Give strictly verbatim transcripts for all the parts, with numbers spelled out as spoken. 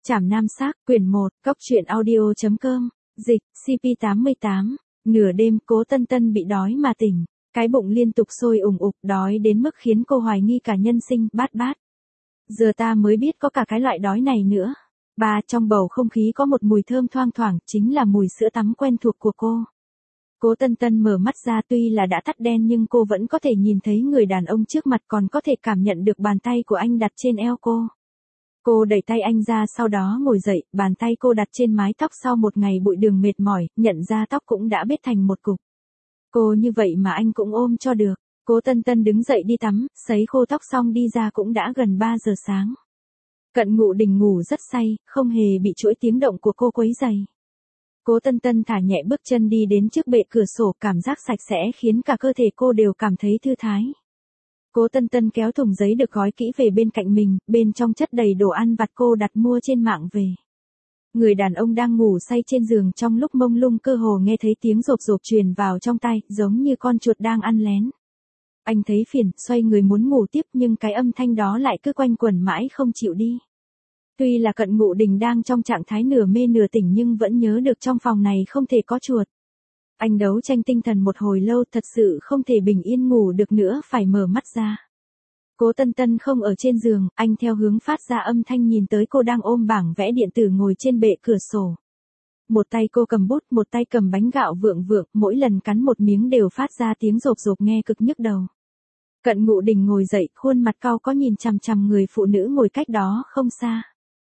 Trảm Nam Xác, quyển một, Cóc truyện audio chấm com, dịch, xê pê tám mươi tám. Nửa đêm, Cố Tân Tân bị đói mà tỉnh. Cái bụng liên tục sôi ủng ục, đói đến mức khiến cô hoài nghi cả nhân sinh, bát bát. Giờ ta mới biết có cả cái loại đói này nữa. Ba, trong bầu không khí có một mùi thơm thoang thoảng, chính là mùi sữa tắm quen thuộc của cô. Cố Tân Tân mở mắt ra, tuy là đã tắt đèn nhưng cô vẫn có thể nhìn thấy người đàn ông trước mặt, còn có thể cảm nhận được bàn tay của anh đặt trên eo cô. Cô đẩy tay anh ra, sau đó ngồi dậy, bàn tay cô đặt trên mái tóc sau một ngày bụi đường mệt mỏi, nhận ra tóc cũng đã bết thành một cục. Cô như vậy mà anh cũng ôm cho được. Cố Tân Tân đứng dậy đi tắm, sấy khô tóc xong đi ra cũng đã gần ba giờ sáng. Cận Ngụ Đình ngủ rất say, không hề bị chuỗi tiếng động của cô quấy rầy. Cố Tân Tân thả nhẹ bước chân đi đến trước bệ cửa sổ, cảm giác sạch sẽ khiến cả cơ thể cô đều cảm thấy thư thái. Cố Tân Tân kéo thùng giấy được gói kỹ về bên cạnh mình, bên trong chất đầy đồ ăn vặt cô đặt mua trên mạng về. Người đàn ông đang ngủ say trên giường, trong lúc mông lung cơ hồ nghe thấy tiếng rộp rộp truyền vào trong tai, giống như con chuột đang ăn lén. Anh thấy phiền, xoay người muốn ngủ tiếp nhưng cái âm thanh đó lại cứ quanh quẩn mãi không chịu đi. Tuy là Cận Ngụ Đình đang trong trạng thái nửa mê nửa tỉnh nhưng vẫn nhớ được trong phòng này không thể có chuột. Anh đấu tranh tinh thần một hồi lâu, thật sự không thể bình yên ngủ được nữa, phải mở mắt ra. Cố Tân Tân không ở trên giường, anh theo hướng phát ra âm thanh nhìn tới cô đang ôm bảng vẽ điện tử ngồi trên bệ cửa sổ. Một tay cô cầm bút, một tay cầm bánh gạo vượng vượng, mỗi lần cắn một miếng đều phát ra tiếng rộp rộp nghe cực nhức đầu. Cận Ngụ Đình ngồi dậy, khuôn mặt cau có nhìn chằm chằm người phụ nữ ngồi cách đó không xa.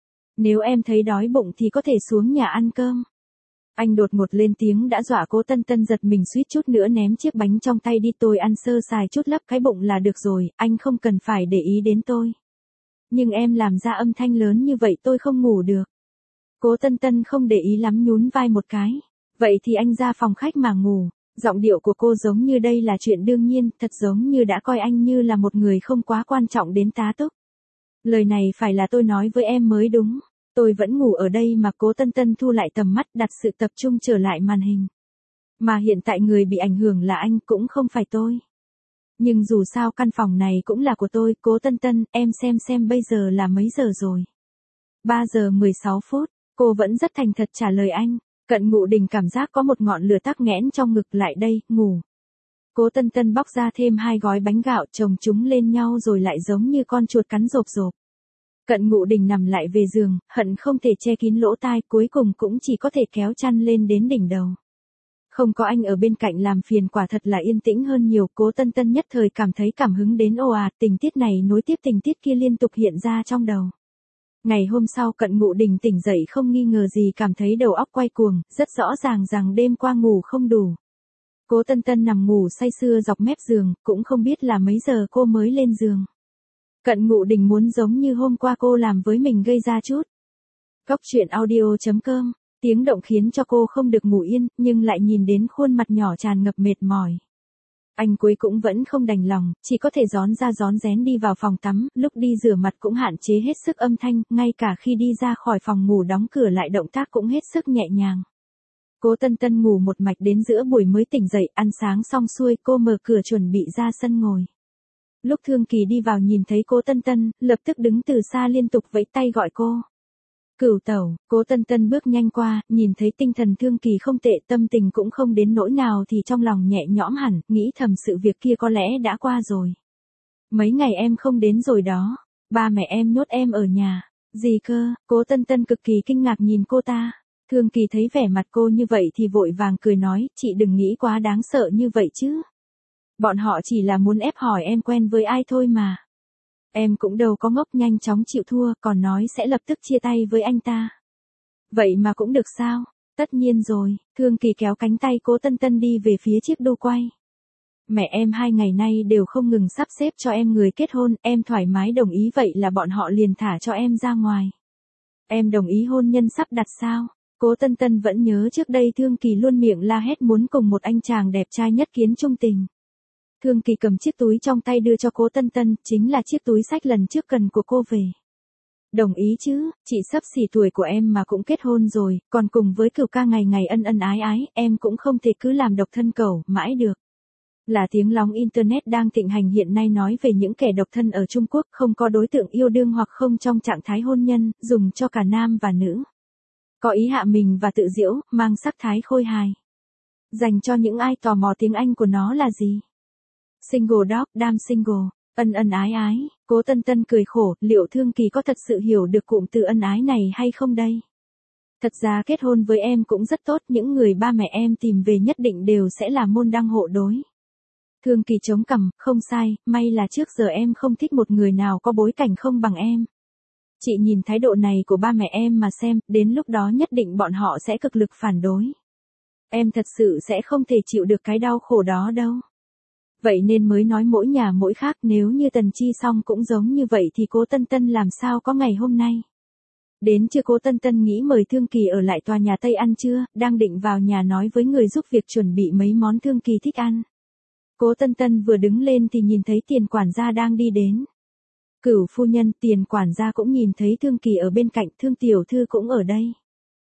Nếu em thấy đói bụng thì có thể xuống nhà ăn cơm. Anh đột ngột lên tiếng đã dọa Cố Tân Tân giật mình suýt chút nữa ném chiếc bánh trong tay đi. Tôi ăn sơ sài chút lấp cái bụng là được rồi, anh không cần phải để ý đến tôi. Nhưng em làm ra âm thanh lớn như vậy tôi không ngủ được. Cố Tân Tân không để ý lắm, nhún vai một cái. Vậy thì anh ra phòng khách mà ngủ. Giọng điệu của cô giống như đây là chuyện đương nhiên, thật giống như đã coi anh như là một người không quá quan trọng đến tá túc. Lời này phải là tôi nói với em mới đúng. Tôi vẫn ngủ ở đây mà. Cố Tân Tân thu lại tầm mắt, đặt sự tập trung trở lại màn hình. Mà hiện tại người bị ảnh hưởng là anh, cũng không phải tôi. Nhưng dù sao căn phòng này cũng là của tôi. Cố Tân Tân, em xem xem bây giờ là mấy giờ rồi. ba giờ mười sáu phút, cô vẫn rất thành thật trả lời anh. Cận Ngụ Đình cảm giác có một ngọn lửa tắc nghẽn trong ngực, lại đây, ngủ. Cố Tân Tân bóc ra thêm hai gói bánh gạo, chồng chúng lên nhau rồi lại giống như con chuột cắn rộp rộp. Cận Ngụ Đình nằm lại về giường, hận không thể che kín lỗ tai, cuối cùng cũng chỉ có thể kéo chăn lên đến đỉnh đầu. Không có anh ở bên cạnh làm phiền, quả thật là yên tĩnh hơn nhiều. Cố Tân Tân nhất thời cảm thấy cảm hứng đến ồ ạt, tình tiết này nối tiếp tình tiết kia liên tục hiện ra trong đầu. Ngày hôm sau Cận Ngụ Đình tỉnh dậy không nghi ngờ gì, cảm thấy đầu óc quay cuồng, rất rõ ràng rằng đêm qua ngủ không đủ. Cố Tân Tân nằm ngủ say sưa dọc mép giường, cũng không biết là mấy giờ cô mới lên giường. Cận Ngụ Đình muốn giống như hôm qua cô làm với mình gây ra chút. Cóc truyện audio chấm com, tiếng động khiến cho cô không được ngủ yên, nhưng lại nhìn đến khuôn mặt nhỏ tràn ngập mệt mỏi. Anh cuối cũng vẫn không đành lòng, chỉ có thể rón ra rón rén đi vào phòng tắm, lúc đi rửa mặt cũng hạn chế hết sức âm thanh, ngay cả khi đi ra khỏi phòng ngủ đóng cửa lại động tác cũng hết sức nhẹ nhàng. Cố Tân Tân ngủ một mạch đến giữa buổi mới tỉnh dậy, ăn sáng xong xuôi cô mở cửa chuẩn bị ra sân ngồi. Lúc Thương Kỳ đi vào nhìn thấy Cố Tân Tân, lập tức đứng từ xa liên tục vẫy tay gọi cô. Cửu tẩu. Cố Tân Tân bước nhanh qua, nhìn thấy tinh thần Thương Kỳ không tệ, tâm tình cũng không đến nỗi nào thì trong lòng nhẹ nhõm hẳn, nghĩ thầm sự việc kia có lẽ đã qua rồi. Mấy ngày em không đến rồi đó, ba mẹ em nhốt em ở nhà. Gì cơ? Cố Tân Tân cực kỳ kinh ngạc nhìn cô ta. Thương Kỳ thấy vẻ mặt cô như vậy thì vội vàng cười nói, chị đừng nghĩ quá đáng sợ như vậy chứ. Bọn họ chỉ là muốn ép hỏi em quen với ai thôi mà. Em cũng đâu có ngốc, nhanh chóng chịu thua, còn nói sẽ lập tức chia tay với anh ta. Vậy mà cũng được sao? Tất nhiên rồi. Thương Kỳ kéo cánh tay Cố Tân Tân đi về phía chiếc đu quay. Mẹ em hai ngày nay đều không ngừng sắp xếp cho em người kết hôn, em thoải mái đồng ý vậy là bọn họ liền thả cho em ra ngoài. Em đồng ý hôn nhân sắp đặt sao? Cố Tân Tân vẫn nhớ trước đây Thương Kỳ luôn miệng la hét muốn cùng một anh chàng đẹp trai nhất kiến trung tình. Thương Kỳ cầm chiếc túi trong tay đưa cho Cố Tân Tân, chính là chiếc túi xách lần trước cần của cô về. Đồng ý chứ, chị sắp xỉ tuổi của em mà cũng kết hôn rồi, còn cùng với Cửu ca ngày ngày ân ân ái ái, em cũng không thể cứ làm độc thân cẩu mãi được. Là tiếng lóng Internet đang thịnh hành hiện nay nói về những kẻ độc thân ở Trung Quốc không có đối tượng yêu đương hoặc không trong trạng thái hôn nhân, dùng cho cả nam và nữ. Có ý hạ mình và tự giễu, mang sắc thái khôi hài. Dành cho những ai tò mò tiếng Anh của nó là gì? Single dog, đam single, ân ân ái ái, Cố Tân Tân cười khổ, liệu Thương Kỳ có thật sự hiểu được cụm từ ân ái này hay không đây? Thật ra kết hôn với em cũng rất tốt, những người ba mẹ em tìm về nhất định đều sẽ là môn đăng hộ đối. Thương Kỳ chống cằm, không sai, may là trước giờ em không thích một người nào có bối cảnh không bằng em. Chị nhìn thái độ này của ba mẹ em mà xem, đến lúc đó nhất định bọn họ sẽ cực lực phản đối. Em thật sự sẽ không thể chịu được cái đau khổ đó đâu. Vậy nên mới nói mỗi nhà mỗi khác, nếu như Tần Chi Song cũng giống như vậy thì Cố Tân Tân làm sao có ngày hôm nay. Đến trưa Cố Tân Tân nghĩ mời Thương Kỳ ở lại tòa nhà Tây ăn trưa, đang định vào nhà nói với người giúp việc chuẩn bị mấy món Thương Kỳ thích ăn. Cố Tân Tân vừa đứng lên thì nhìn thấy Tiền quản gia đang đi đến. Cửu phu nhân, Tiền quản gia cũng nhìn thấy Thương Kỳ ở bên cạnh, Thương tiểu thư cũng ở đây.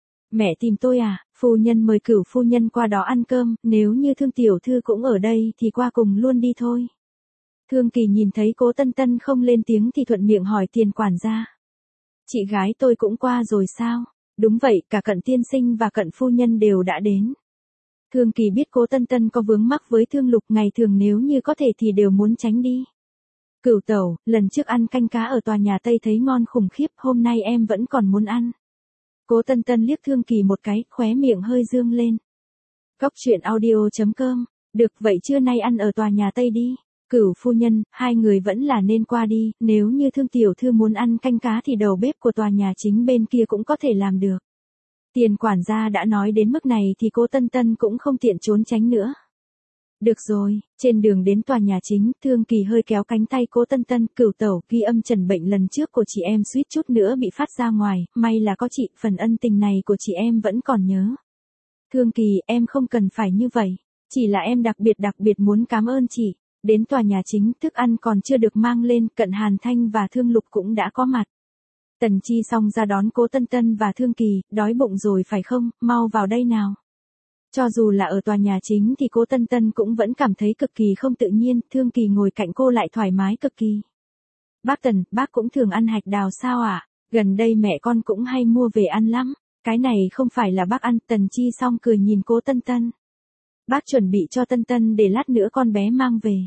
Mẹ tìm tôi à, phu nhân mời Cửu phu nhân qua đó ăn cơm, nếu như Thương tiểu thư cũng ở đây thì qua cùng luôn đi thôi. Thương Kỳ nhìn thấy Cố Tân Tân không lên tiếng thì thuận miệng hỏi Tiền quản gia. Chị gái tôi cũng qua rồi sao? Đúng vậy, cả Cận tiên sinh và Cận phu nhân đều đã đến. Thương Kỳ biết Cố Tân Tân có vướng mắc với Thương Lục, ngày thường nếu như có thể thì đều muốn tránh đi. Cửu tẩu, lần trước ăn canh cá ở tòa nhà Tây thấy ngon khủng khiếp, hôm nay em vẫn còn muốn ăn. Cố Tân Tân liếc Thương Kỳ một cái, khóe miệng hơi dương lên. Cóc truyện audio chấm com, được vậy trưa nay ăn ở tòa nhà Tây đi. Cửu phu nhân, hai người vẫn là nên qua đi, nếu như Thương tiểu thư muốn ăn canh cá thì đầu bếp của tòa nhà chính bên kia cũng có thể làm được. Tiền quản gia đã nói đến mức này thì Cố Tân Tân cũng không tiện trốn tránh nữa. Được rồi, trên đường đến tòa nhà chính, Thương Kỳ hơi kéo cánh tay Cố Tân Tân, Cửu tẩu, ghi âm trần bệnh lần trước của chị em suýt chút nữa bị phát ra ngoài, may là có chị, phần ân tình này của chị em vẫn còn nhớ. Thương Kỳ, em không cần phải như vậy, chỉ là em đặc biệt đặc biệt muốn cảm ơn chị. Đến tòa nhà chính, thức ăn còn chưa được mang lên, Cận Hàn Thanh và Thương Lục cũng đã có mặt. Tần Chi Song ra đón Cố Tân Tân và Thương Kỳ, đói bụng rồi phải không, mau vào đây nào. Cho dù là ở tòa nhà chính thì Cố Tân Tân cũng vẫn cảm thấy cực kỳ không tự nhiên, Thương Kỳ ngồi cạnh cô lại thoải mái cực kỳ. Bác Tần, bác cũng thường ăn hạch đào sao ạ? À? Gần đây mẹ con cũng hay mua về ăn lắm. Cái này không phải là bác ăn, Tần Chi Song cười nhìn Cố Tân Tân. Bác chuẩn bị cho Tân Tân để lát nữa con bé mang về.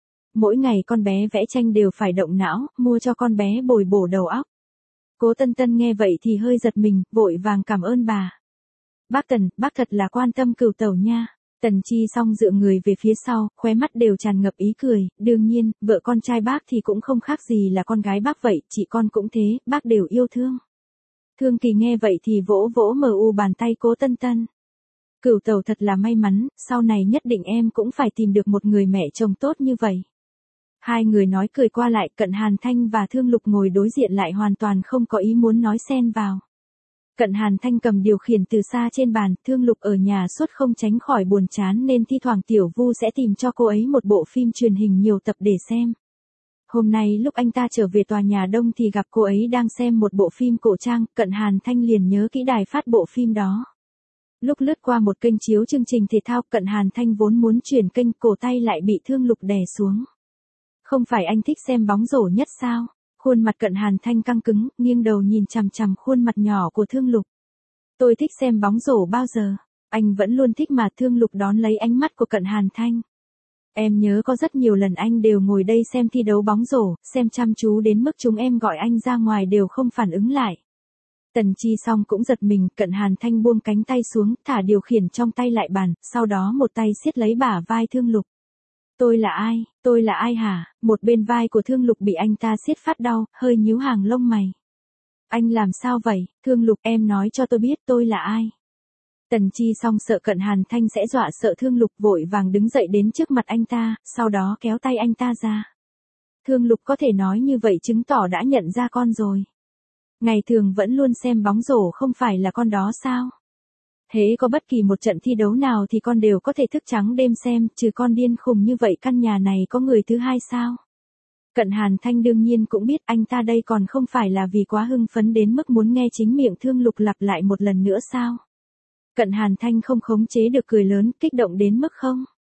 Mỗi ngày con bé vẽ tranh đều phải động não, mua cho con bé bồi bổ đầu óc. Cố Tân Tân nghe vậy thì hơi giật mình, vội vàng cảm ơn bà. Bác Tần, bác thật là quan tâm Cửu tẩu nha. Tần Chi Song dựa người về phía sau, khóe mắt đều tràn ngập ý cười, đương nhiên, vợ con trai bác thì cũng không khác gì là con gái bác vậy, chị con cũng thế, bác đều yêu thương. Thương Kỳ nghe vậy thì vỗ vỗ mờ u bàn tay Cố Tân Tân. Cửu tẩu thật là may mắn, sau này nhất định em cũng phải tìm được một người mẹ chồng tốt như vậy. Hai người nói cười qua lại, Cận Hàn Thanh và Thương Lục ngồi đối diện lại hoàn toàn không có ý muốn nói xen vào. Cận Hàn Thanh cầm điều khiển từ xa trên bàn, Thương Lục ở nhà suốt không tránh khỏi buồn chán nên thi thoảng Tiểu Vu sẽ tìm cho cô ấy một bộ phim truyền hình nhiều tập để xem. Hôm nay lúc anh ta trở về tòa nhà đông thì gặp cô ấy đang xem một bộ phim cổ trang, Cận Hàn Thanh liền nhớ kỹ đài phát bộ phim đó. Lúc lướt qua một kênh chiếu chương trình thể thao, Cận Hàn Thanh vốn muốn chuyển kênh, cổ tay lại bị Thương Lục đè xuống. Không phải anh thích xem bóng rổ nhất sao? Khuôn mặt Cận Hàn Thanh căng cứng, nghiêng đầu nhìn chằm chằm khuôn mặt nhỏ của Thương Lục. Tôi thích xem bóng rổ bao giờ? Anh vẫn luôn thích mà. Thương Lục đón lấy ánh mắt của Cận Hàn Thanh. Em nhớ có rất nhiều lần anh đều ngồi đây xem thi đấu bóng rổ, xem chăm chú đến mức chúng em gọi anh ra ngoài đều không phản ứng lại. Tần Chi Song cũng giật mình, Cận Hàn Thanh buông cánh tay xuống, thả điều khiển trong tay lại bàn, sau đó một tay siết lấy bả vai Thương Lục. Tôi là ai, tôi là ai hả? Một bên vai của Thương Lục bị anh ta siết phát đau, hơi nhíu hàng lông mày. Anh làm sao vậy? Thương Lục, em nói cho tôi biết tôi là ai. Tần Chi Song sợ Cận Hàn Thanh sẽ dọa sợ Thương Lục, vội vàng đứng dậy đến trước mặt anh ta, sau đó kéo tay anh ta ra. Thương Lục có thể nói như vậy chứng tỏ đã nhận ra con rồi. Ngày thường vẫn luôn xem bóng rổ không phải là con đó sao? Thế có bất kỳ một trận thi đấu nào thì con đều có thể thức trắng đêm xem, trừ con điên khùng như vậy căn nhà này có người thứ hai sao? Cận Hàn Thanh đương nhiên cũng biết anh ta đây còn không phải là vì quá hưng phấn đến mức muốn nghe chính miệng Thương Lục lặp lại một lần nữa sao? Cận Hàn Thanh không khống chế được cười lớn, kích động đến mức không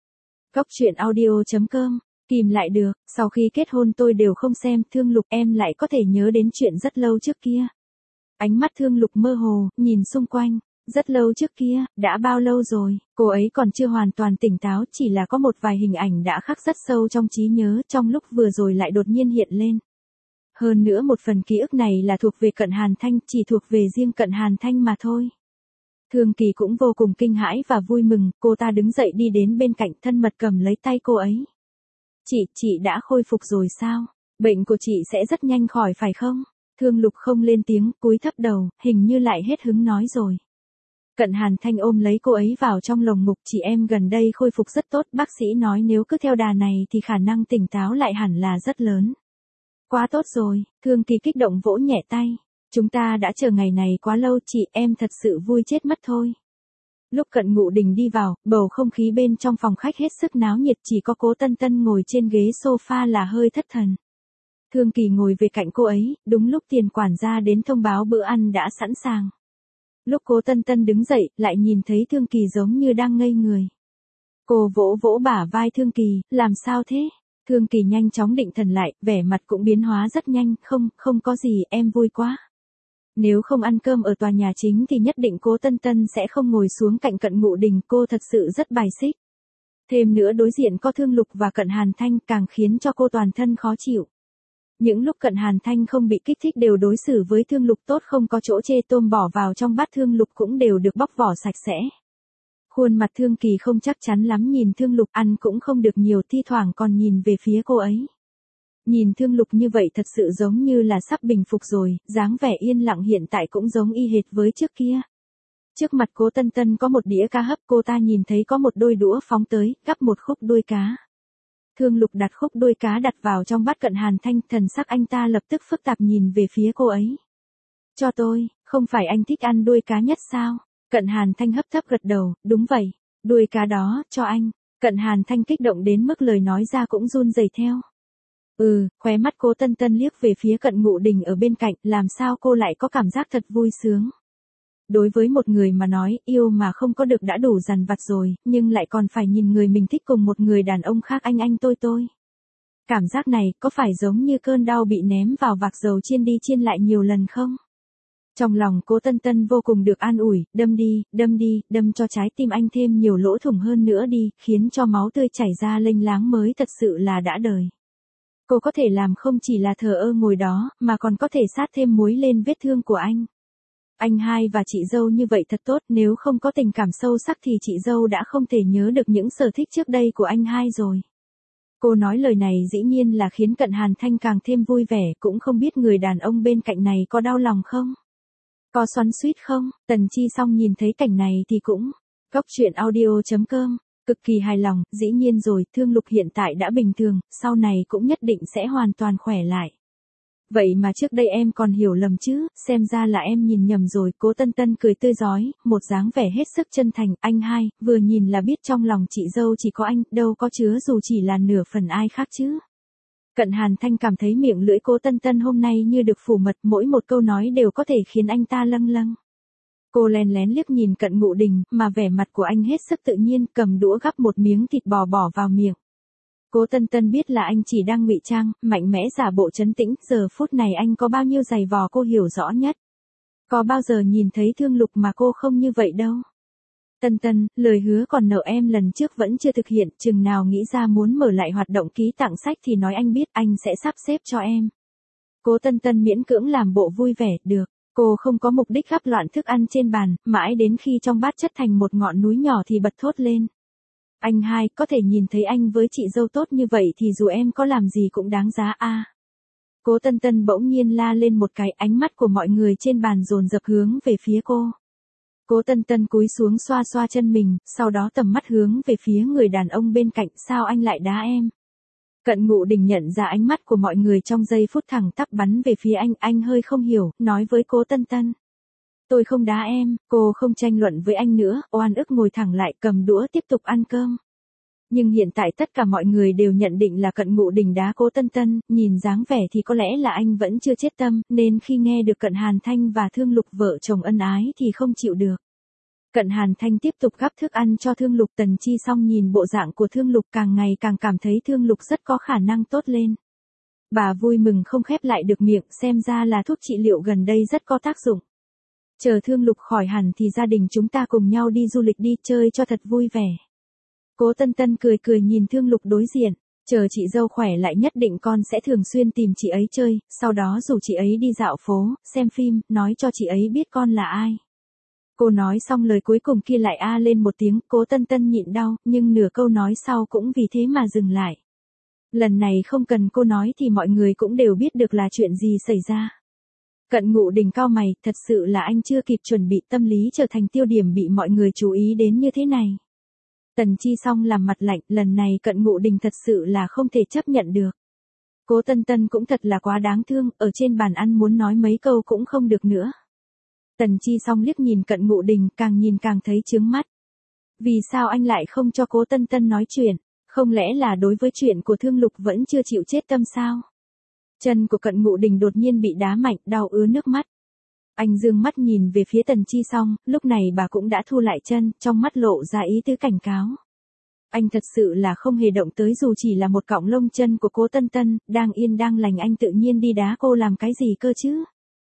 Cốc truyện audio chấm com, kìm lại được, sau khi kết hôn tôi đều không xem, Thương Lục em lại có thể nhớ đến chuyện rất lâu trước kia. Ánh mắt Thương Lục mơ hồ, nhìn xung quanh, rất lâu trước kia, đã bao lâu rồi, cô ấy còn chưa hoàn toàn tỉnh táo, chỉ là có một vài hình ảnh đã khắc rất sâu trong trí nhớ, trong lúc vừa rồi lại đột nhiên hiện lên. Hơn nữa một phần ký ức này là thuộc về Cận Hàn Thanh, chỉ thuộc về riêng Cận Hàn Thanh mà thôi. Thương Kỳ cũng vô cùng kinh hãi và vui mừng, cô ta đứng dậy đi đến bên cạnh, thân mật cầm lấy tay cô ấy. Chị, chị đã khôi phục rồi sao? Bệnh của chị sẽ rất nhanh khỏi phải không? Thương Lục không lên tiếng, cúi thấp đầu, hình như lại hết hứng nói rồi. Cận Hàn Thanh ôm lấy cô ấy vào trong lồng ngực, chị em gần đây khôi phục rất tốt, bác sĩ nói nếu cứ theo đà này thì khả năng tỉnh táo lại hẳn là rất lớn. Quá tốt rồi, Thương Kỳ kích động vỗ nhẹ tay. Chúng ta đã chờ ngày này quá lâu, chị em thật sự vui chết mất thôi. Lúc Cận Ngụ Đình đi vào, bầu không khí bên trong phòng khách hết sức náo nhiệt, chỉ có Cố Tân Tân ngồi trên ghế sofa là hơi thất thần. Thương Kỳ ngồi về cạnh cô ấy, đúng lúc tiền quản gia đến thông báo bữa ăn đã sẵn sàng. Lúc Cố Tân Tân đứng dậy, lại nhìn thấy Thương Kỳ giống như đang ngây người. Cô vỗ vỗ bả vai Thương Kỳ, làm sao thế? Thương Kỳ nhanh chóng định thần lại, vẻ mặt cũng biến hóa rất nhanh, không, không có gì, em vui quá. Nếu không ăn cơm ở tòa nhà chính thì nhất định Cố Tân Tân sẽ không ngồi xuống cạnh Cận Ngụ Đình, cô thật sự rất bài xích. Thêm nữa đối diện có Thương Lục và Cận Hàn Thanh càng khiến cho cô toàn thân khó chịu. Những lúc Cận Hàn Thanh không bị kích thích đều đối xử với Thương Lục tốt, không có chỗ chê, tôm bỏ vào trong bát Thương Lục cũng đều được bóc vỏ sạch sẽ. Khuôn mặt Thương Kỳ không chắc chắn lắm nhìn Thương Lục, ăn cũng không được nhiều, thi thoảng còn nhìn về phía cô ấy. Nhìn Thương Lục như vậy thật sự giống như là sắp bình phục rồi, dáng vẻ yên lặng hiện tại cũng giống y hệt với trước kia. Trước mặt Cố Tân Tân có một đĩa cá hấp, cô ta nhìn thấy có một đôi đũa phóng tới, gắp một khúc đuôi cá. Thương Lục đặt khúc đuôi cá đặt vào trong bát Cận Hàn Thanh, thần sắc anh ta lập tức phức tạp nhìn về phía cô ấy. Cho tôi, không phải anh thích ăn đuôi cá nhất sao? Cận Hàn Thanh hấp thấp gật đầu, đúng vậy, đuôi cá đó, cho anh. Cận Hàn Thanh kích động đến mức lời nói ra cũng run rẩy theo. Ừ, khóe mắt Cố Tân Tân liếc về phía Cận Ngụ Đình ở bên cạnh, làm sao cô lại có cảm giác thật vui sướng. Đối với một người mà nói, yêu mà không có được đã đủ dằn vặt rồi, nhưng lại còn phải nhìn người mình thích cùng một người đàn ông khác anh anh tôi tôi. Cảm giác này có phải giống như cơn đau bị ném vào vạc dầu chiên đi chiên lại nhiều lần không? Trong lòng Cố Tân Tân vô cùng được an ủi, đâm đi, đâm đi, đâm cho trái tim anh thêm nhiều lỗ thủng hơn nữa đi, khiến cho máu tươi chảy ra lênh láng mới thật sự là đã đời. Cô có thể làm không chỉ là thờ ơ ngồi đó, mà còn có thể sát thêm muối lên vết thương của anh. Anh hai và chị dâu như vậy thật tốt, nếu không có tình cảm sâu sắc thì chị dâu đã không thể nhớ được những sở thích trước đây của anh hai rồi. Cô nói lời này dĩ nhiên là khiến Cận Hàn Thanh càng thêm vui vẻ, cũng không biết người đàn ông bên cạnh này có đau lòng không? Có xoắn xuýt không? Tần Chi Song nhìn thấy cảnh này thì cũng, cốc truyện audio chấm com, cực kỳ hài lòng, dĩ nhiên rồi, Thương Lục hiện tại đã bình thường, sau này cũng nhất định sẽ hoàn toàn khỏe lại. Vậy mà trước đây em còn hiểu lầm chứ, xem ra là em nhìn nhầm rồi. Cố Tân Tân cười tươi rói, một dáng vẻ hết sức chân thành, anh hai, vừa nhìn là biết trong lòng chị dâu chỉ có anh, đâu có chứa dù chỉ là nửa phần ai khác chứ. Cận Hàn Thanh cảm thấy miệng lưỡi Cố Tân Tân hôm nay như được phủ mật, mỗi một câu nói đều có thể khiến anh ta lâng lâng. Cô lén lén liếc nhìn Cận Ngụ Đình, mà vẻ mặt của anh hết sức tự nhiên, cầm đũa gắp một miếng thịt bò bỏ vào miệng. Cố Tân Tân biết là anh chỉ đang ngụy trang, mạnh mẽ giả bộ trấn tĩnh, giờ phút này anh có bao nhiêu giày vò cô hiểu rõ nhất. Có bao giờ nhìn thấy Thương Lục mà cô không như vậy đâu. Tân Tân, lời hứa còn nợ em lần trước vẫn chưa thực hiện, chừng nào nghĩ ra muốn mở lại hoạt động ký tặng sách thì nói anh biết, anh sẽ sắp xếp cho em. Cố Tân Tân miễn cưỡng làm bộ vui vẻ, được. Cô không có mục đích gắp loạn thức ăn trên bàn, mãi đến khi trong bát chất thành một ngọn núi nhỏ thì bật thốt lên. Anh hai, có thể nhìn thấy anh với chị dâu tốt như vậy thì dù em có làm gì cũng đáng giá a. À. Cố Tân Tân bỗng nhiên la lên một cái, ánh mắt của mọi người trên bàn dồn dập hướng về phía cô. Cố Tân Tân cúi xuống xoa xoa chân mình, sau đó tầm mắt hướng về phía người đàn ông bên cạnh, sao anh lại đá em? Cận Ngụ Đình nhận ra ánh mắt của mọi người trong giây phút thẳng tắp bắn về phía anh, anh hơi không hiểu, nói với Cố Tân Tân. Tôi không đá em, cô không tranh luận với anh nữa, oan ức ngồi thẳng lại cầm đũa tiếp tục ăn cơm. Nhưng hiện tại tất cả mọi người đều nhận định là Cận Ngụ Đình đá Cố Tân Tân, nhìn dáng vẻ thì có lẽ là anh vẫn chưa chết tâm, nên khi nghe được Cận Hàn Thanh và Thương Lục vợ chồng ân ái thì không chịu được. Cận Hàn Thanh tiếp tục gắp thức ăn cho Thương Lục. Tần Chi Song nhìn bộ dạng của Thương Lục càng ngày càng cảm thấy Thương Lục rất có khả năng tốt lên. Bà vui mừng không khép lại được miệng, xem ra là thuốc trị liệu gần đây rất có tác dụng. Chờ Thương Lục khỏi hẳn thì gia đình chúng ta cùng nhau đi du lịch đi chơi cho thật vui vẻ. Cố Tân Tân cười cười nhìn Thương Lục đối diện, chờ chị dâu khỏe lại nhất định con sẽ thường xuyên tìm chị ấy chơi, sau đó rủ chị ấy đi dạo phố, xem phim, nói cho chị ấy biết con là ai. Cô nói xong lời cuối cùng kia lại a lên một tiếng, Cố Tân Tân nhịn đau, nhưng nửa câu nói sau cũng vì thế mà dừng lại. Lần này không cần cô nói thì mọi người cũng đều biết được là chuyện gì xảy ra. Cận Ngụ Đình cau mày, thật sự là anh chưa kịp chuẩn bị, tâm lý trở thành tiêu điểm bị mọi người chú ý đến như thế này. Tần Chi Song làm mặt lạnh, lần này Cận Ngụ Đình thật sự là không thể chấp nhận được. Cố Tân Tân cũng thật là quá đáng thương, ở trên bàn ăn muốn nói mấy câu cũng không được nữa. Tần Chi Song liếc nhìn Cận Ngụ Đình, càng nhìn càng thấy chướng mắt. Vì sao anh lại không cho Cố Tân Tân nói chuyện? Không lẽ là đối với chuyện của Thương Lục vẫn chưa chịu chết tâm sao? Chân của Cận Ngụ Đình đột nhiên bị đá mạnh, đau ứa nước mắt. Anh dương mắt nhìn về phía Tần Chi Song, lúc này bà cũng đã thu lại chân, trong mắt lộ ra ý tứ cảnh cáo. Anh thật sự là không hề động tới dù chỉ là một cọng lông chân của Cố Tân Tân, đang yên đang lành anh tự nhiên đi đá cô làm cái gì cơ chứ?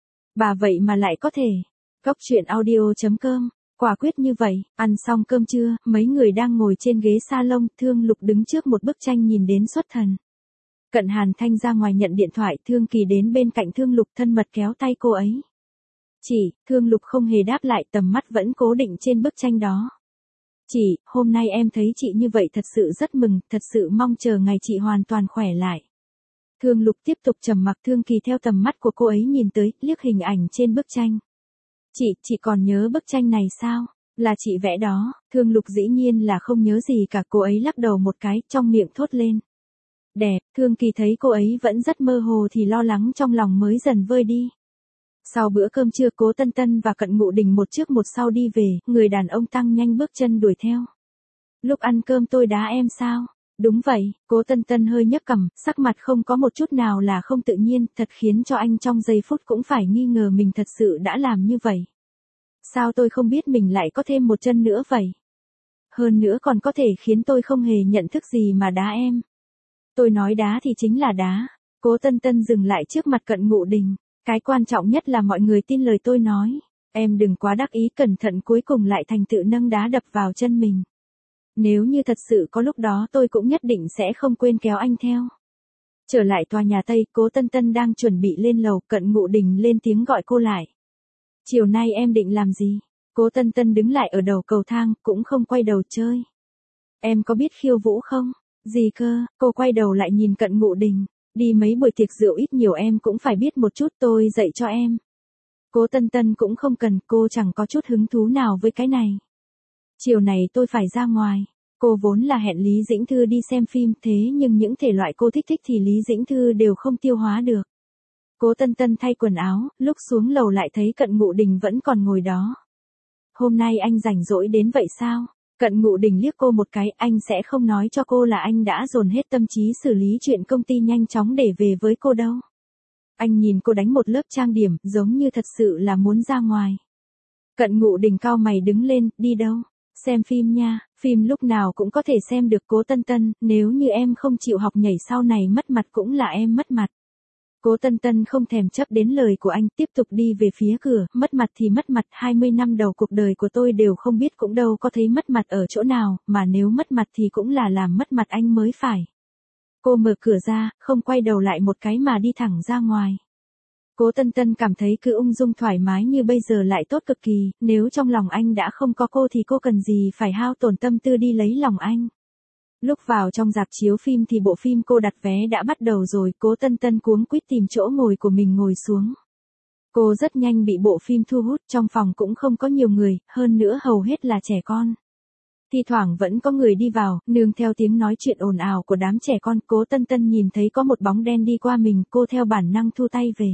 Bà vậy mà lại có thể. Góc truyện audio chấm com. Quả quyết như vậy, ăn xong cơm trưa, mấy người đang ngồi trên ghế salon, Thương Lục đứng trước một bức tranh nhìn đến xuất thần. Cận Hàn Thanh ra ngoài nhận điện thoại, Thương Kỳ đến bên cạnh Thương Lục thân mật kéo tay cô ấy. Chị, Thương Lục không hề đáp lại, tầm mắt vẫn cố định trên bức tranh đó. Chị, hôm nay em thấy chị như vậy thật sự rất mừng, thật sự mong chờ ngày chị hoàn toàn khỏe lại. Thương Lục tiếp tục trầm mặc, Thương Kỳ theo tầm mắt của cô ấy nhìn tới, liếc hình ảnh trên bức tranh. Chị, chị còn nhớ bức tranh này sao? Là chị vẽ đó. Thương Lục dĩ nhiên là không nhớ gì cả, cô ấy lắc đầu một cái, trong miệng thốt lên. Đẹp. Thương Kỳ thấy cô ấy vẫn rất mơ hồ thì lo lắng trong lòng mới dần vơi đi. Sau bữa cơm trưa, Cố Tân Tân và Cận Ngụ Đình một trước một sau đi về, người đàn ông tăng nhanh bước chân đuổi theo. Lúc ăn cơm tôi đá em sao? Đúng vậy, Cố Tân Tân hơi nhấc cằm, sắc mặt không có một chút nào là không tự nhiên, thật khiến cho anh trong giây phút cũng phải nghi ngờ mình thật sự đã làm như vậy. Sao tôi không biết mình lại có thêm một chân nữa vậy? Hơn nữa còn có thể khiến tôi không hề nhận thức gì mà đá em. Tôi nói đá thì chính là đá. Cố Tân Tân dừng lại trước mặt Cận Ngụ Đình. Cái quan trọng nhất là mọi người tin lời tôi nói. Em đừng quá đắc ý, cẩn thận cuối cùng lại thành tự nâng đá đập vào chân mình. Nếu như thật sự có lúc đó tôi cũng nhất định sẽ không quên kéo anh theo. Trở lại tòa nhà Tây, Cố Tân Tân đang chuẩn bị lên lầu, Cận Ngụ Đình lên tiếng gọi cô lại. Chiều nay em định làm gì? Cố Tân Tân đứng lại ở đầu cầu thang, cũng không quay đầu chơi. Em có biết khiêu vũ không? Gì cơ? Cô quay đầu lại nhìn Cận Ngụ Đình. Đi mấy buổi tiệc rượu ít nhiều em cũng phải biết một chút, tôi dạy cho em. Cố Tân Tân cũng không cần, cô chẳng có chút hứng thú nào với cái này. Chiều này tôi phải ra ngoài. Cô vốn là hẹn Lý Dĩnh Thư đi xem phim, thế nhưng những thể loại cô thích thích thì Lý Dĩnh Thư đều không tiêu hóa được. Cố Tân Tân thay quần áo, lúc xuống lầu lại thấy Cận Ngụ Đình vẫn còn ngồi đó. Hôm nay anh rảnh rỗi đến vậy sao? Cận Ngụ Đình liếc cô một cái, anh sẽ không nói cho cô là anh đã dồn hết tâm trí xử lý chuyện công ty nhanh chóng để về với cô đâu. Anh nhìn cô đánh một lớp trang điểm, giống như thật sự là muốn ra ngoài. Cận Ngụ Đình cau mày đứng lên, đi đâu? Xem phim nha, phim lúc nào cũng có thể xem được. Cố Tân Tân, nếu như em không chịu học nhảy sau này mất mặt cũng là em mất mặt. Cố Tân Tân không thèm chấp đến lời của anh, tiếp tục đi về phía cửa, mất mặt thì mất mặt, hai mươi năm đầu cuộc đời của tôi đều không biết cũng đâu có thấy mất mặt ở chỗ nào, mà nếu mất mặt thì cũng là làm mất mặt anh mới phải. Cô mở cửa ra, không quay đầu lại một cái mà đi thẳng ra ngoài. Cố Tân Tân cảm thấy cứ ung dung thoải mái như bây giờ lại tốt cực kỳ, nếu trong lòng anh đã không có cô thì cô cần gì phải hao tổn tâm tư đi lấy lòng anh. Lúc vào trong rạp chiếu phim thì bộ phim cô đặt vé đã bắt đầu rồi, Cố Tân Tân cuống quýt tìm chỗ ngồi của mình ngồi xuống. Cô rất nhanh bị bộ phim thu hút, trong phòng cũng không có nhiều người, hơn nữa hầu hết là trẻ con. Thi thoảng vẫn có người đi vào, nương theo tiếng nói chuyện ồn ào của đám trẻ con, Cố Tân Tân nhìn thấy có một bóng đen đi qua mình, cô theo bản năng thu tay về.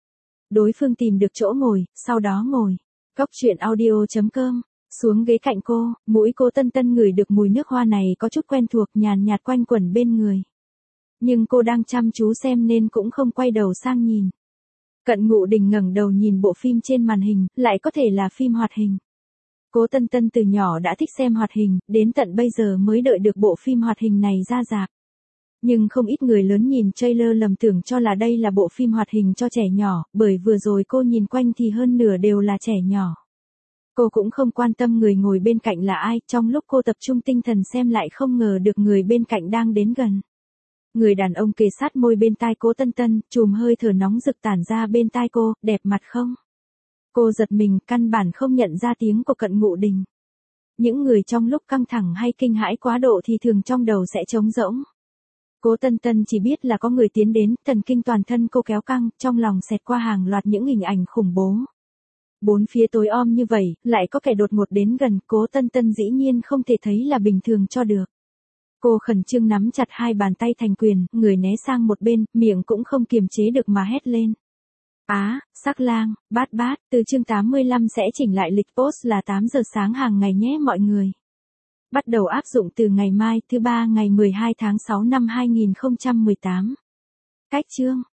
Đối phương tìm được chỗ ngồi, sau đó ngồi. Góc truyện audio chấm com. Xuống ghế cạnh cô, mũi Cố Tân Tân ngửi được mùi nước hoa này có chút quen thuộc, nhàn nhạt quanh quẩn bên người. Nhưng cô đang chăm chú xem nên cũng không quay đầu sang nhìn. Cận Ngụ Đình ngẩng đầu nhìn bộ phim trên màn hình, lại có thể là phim hoạt hình. Cố Tân Tân từ nhỏ đã thích xem hoạt hình, đến tận bây giờ mới đợi được bộ phim hoạt hình này ra rạp. Nhưng không ít người lớn nhìn trailer lầm tưởng cho là đây là bộ phim hoạt hình cho trẻ nhỏ, bởi vừa rồi cô nhìn quanh thì hơn nửa đều là trẻ nhỏ. Cô cũng không quan tâm người ngồi bên cạnh là ai, trong lúc cô tập trung tinh thần xem lại không ngờ được người bên cạnh đang đến gần. Người đàn ông kề sát môi bên tai Cố Tân Tân, chùm hơi thở nóng rực tản ra bên tai cô, đẹp mặt không? Cô giật mình, căn bản không nhận ra tiếng của Cận Ngụ Đình. Những người trong lúc căng thẳng hay kinh hãi quá độ thì thường trong đầu sẽ trống rỗng. Cố Tân Tân chỉ biết là có người tiến đến, thần kinh toàn thân cô kéo căng, trong lòng xẹt qua hàng loạt những hình ảnh khủng bố. Bốn phía tối om như vậy, lại có kẻ đột ngột đến gần, Cố Tân Tân dĩ nhiên không thể thấy là bình thường cho được. Cô khẩn trương nắm chặt hai bàn tay thành quyền, người né sang một bên, miệng cũng không kiềm chế được mà hét lên. Á, Sắc Lang, Bát Bát, từ chương tám mươi lăm sẽ chỉnh lại lịch post là tám giờ sáng hàng ngày nhé mọi người. Bắt đầu áp dụng từ ngày mai, thứ ba ngày mười hai tháng sáu năm hai nghìn không trăm mười tám. Cách chương